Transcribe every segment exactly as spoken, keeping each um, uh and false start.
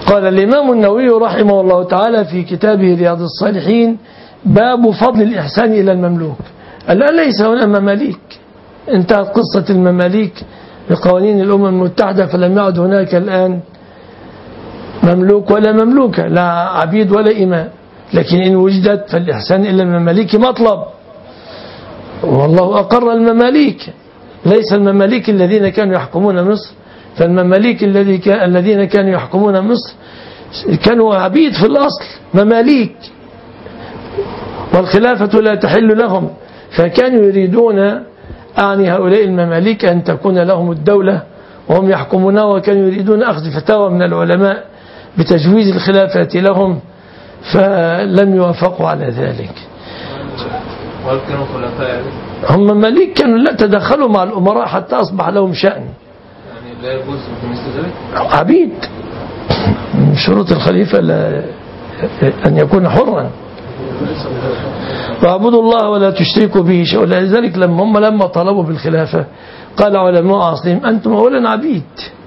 قال الإمام النووي رحمه الله تعالى في كتابه رياض الصالحين: باب فضل الإحسان إلى المملوك. الآن ليس هنا مماليك، انتهت قصة المماليك بقوانين الأمم المتحدة، فلم يعد هناك الآن مملوك ولا مملوكة، لا عبيد ولا إماء. لكن إن وجدت فالإحسان إلى المماليك مطلب، والله أقر المماليك. ليس المماليك الذين كانوا يحكمون مصر، فالمماليك الذين كانوا يحكمون مصر كانوا عبيد في الأصل، مماليك، والخلافة لا تحل لهم، فكانوا يريدون أعني هؤلاء المماليك أن تكون لهم الدولة وهم يحكمونها، وكانوا يريدون أخذ فتاوى من العلماء بتجويز الخلافة لهم، فلم يوافقوا على ذلك. وهل كانوا خلفاء؟ هم مماليك كانوا لا تدخلوا مع الأمراء حتى أصبح لهم شأن، يعني لا يجوز مثل ذلك؟ عبيد. من شروط الخليفة لا أن يكون حرا. واعبدوا الله ولا تشركوا به شيئا. ولذلك لما هم لما طلبوا بالخلافة قال علماء عصرهم: أنتم أولا عبيد،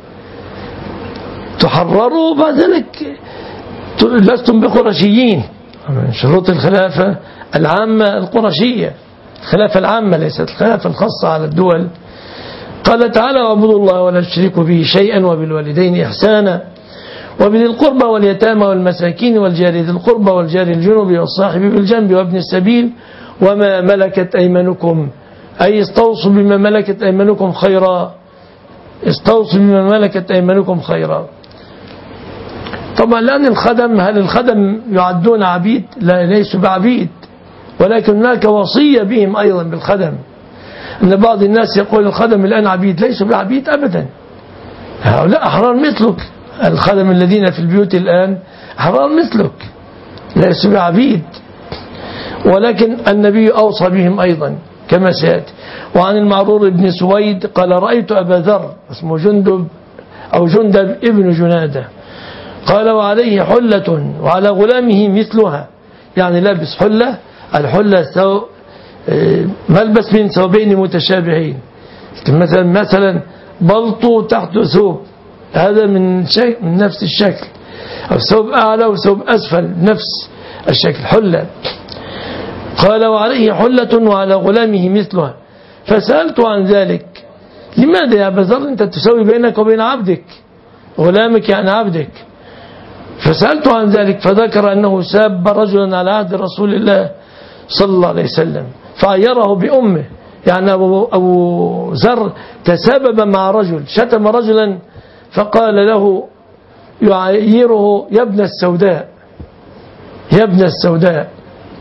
تحرروا بعد ذلك لستم بقرشيين. من شروط الخلافة العامة القرشية، الخلافة العامة ليست الخلافة الخاصة على الدول. قال تعالى: واعبدوا الله ولا تشركوا به شيئا وبالوالدين إحسانا وبذي القربى واليتامى والمساكين والجار ذي القربى والجار الجنب والصاحب بالجنب وابن السبيل وما ملكت أيمانكم، أي استوصوا بما ملكت أيمانكم خيرا، استوصوا بما ملكت أيمانكم خيرا. طبعا الآن الخدم، هل الخدم يعدون عبيد؟ لا، ليسوا بعبيد، ولكن هناك وصية بهم أيضا بالخدم. أن بعض الناس يقول الخدم الآن عبيد، ليسوا بعبيد أبدا، هؤلاء أحرار مثلك. الخدم الذين في البيوت الآن أحرار مثلك، ليسوا بعبيد، ولكن النبي أوصى بهم أيضا كما سيأتي. وعن المعرور بن سويد قال: رأيت أبا ذر، اسمه جندب أو جندب ابن جنادة، قال: وعليه حلة وعلى غلامه مثلها، يعني لابس حلة، الحلة سو ملبس من ثوبين متشابهين، مثلا مثلا بلطو تحت ثوب، هذا من شيء من نفس الشكل، أو ثوب أعلى وثوب أسفل نفس الشكل، حلة. قال: وعليه حلة وعلى غلامه مثلها. فسألت عن ذلك: لماذا يا أبا ذر أنت تسوي بينك وبين عبدك، غلامك يعني عبدك؟ فسألت عن ذلك فذكر أنه ساب رجلا على عهد رسول الله صلى الله عليه وسلم فعيره بأمه، يعني أبو, أبو ذر تسبب مع رجل، شتم رجلا فقال له يعيره: يا ابن السوداء، يا ابن السوداء،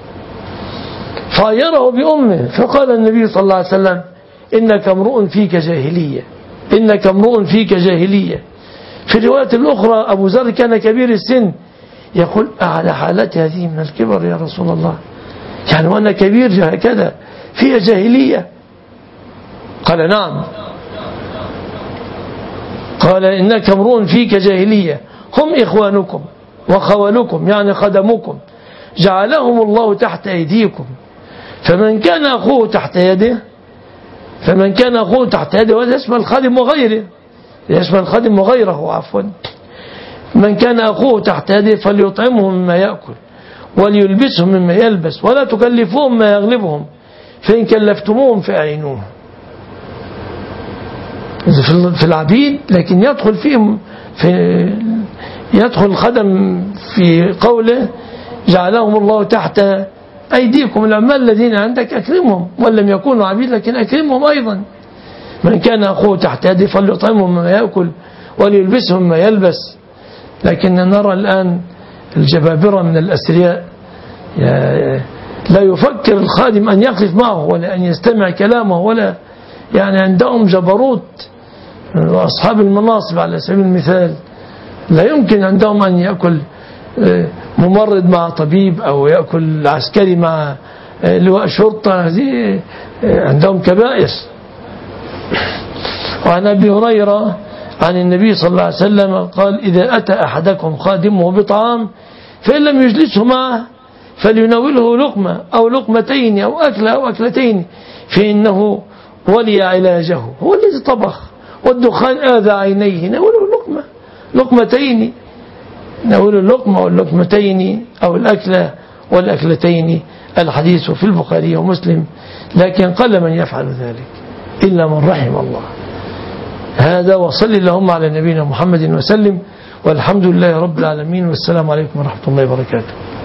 فعيره بأمه. فقال النبي صلى الله عليه وسلم: إنك امرؤ فيك جاهلية، إنك امرؤ فيك جاهلية. في الرواية الأخرى أبو ذر كان كبير السن، يقول: أعلى حالتي هذه من الكبر يا رسول الله، يعني وأنا كبير هكذا فيها جاهلية؟ قال: نعم. قال: إنك امرؤ فيك جاهلية، هم إخوانكم وخوالكم، يعني خدمكم، جعلهم الله تحت أيديكم، فمن كان أخوه تحت يده فمن كان أخوه تحت يده، وهذا اسم الخادم وغيره، يشمل الخادم وغيره عفوا، من كان أخوه تحت يده فليطعمه مما يأكل وليلبسه مما يلبس ولا تكلفوهم ما يغلبهم، فإن كلفتموهم فأعينوهم. في العبيد، لكن يدخل فيهم في يدخل الخدم في قوله: جعلهم الله تحت أيديكم، العمال الذين عندك أكرمهم، ولم يكونوا عبيد لكن أكرمهم أيضا. من كان أخوه تحت يده فليطعمهم ما يأكل وليلبسهم ما يلبس. لكن نرى الآن الجبابرة من الأثرياء لا يفكر الخادم أن يقف معه ولا أن يستمع كلامه، ولا يعني عندهم جبروت. وأصحاب المناصب على سبيل المثال لا يمكن عندهم أن يأكل ممرض مع طبيب، أو يأكل عسكري مع لواء شرطة، هذه عندهم كبائر. وعن أبي هريرة عن النبي صلى الله عليه وسلم قال: إذا أتى أحدكم خادمه بطعام فإن لم يجلسه معه فليناوله لقمة أو لقمتين أو أكلة أو أكلتين، فإنه ولي علاجه، هو الذي طبخ، والدخان آذى عينيه، ناوله لقمة لقمتين، نقول اللقمة واللقمتين أو الأكلة والأكلتين. الحديث في البخاري ومسلم، لكن قل من يفعل ذلك إلا من رحم الله. هذا، وصل اللهم على نبينا محمد وسلم، والحمد لله رب العالمين، والسلام عليكم ورحمة الله وبركاته.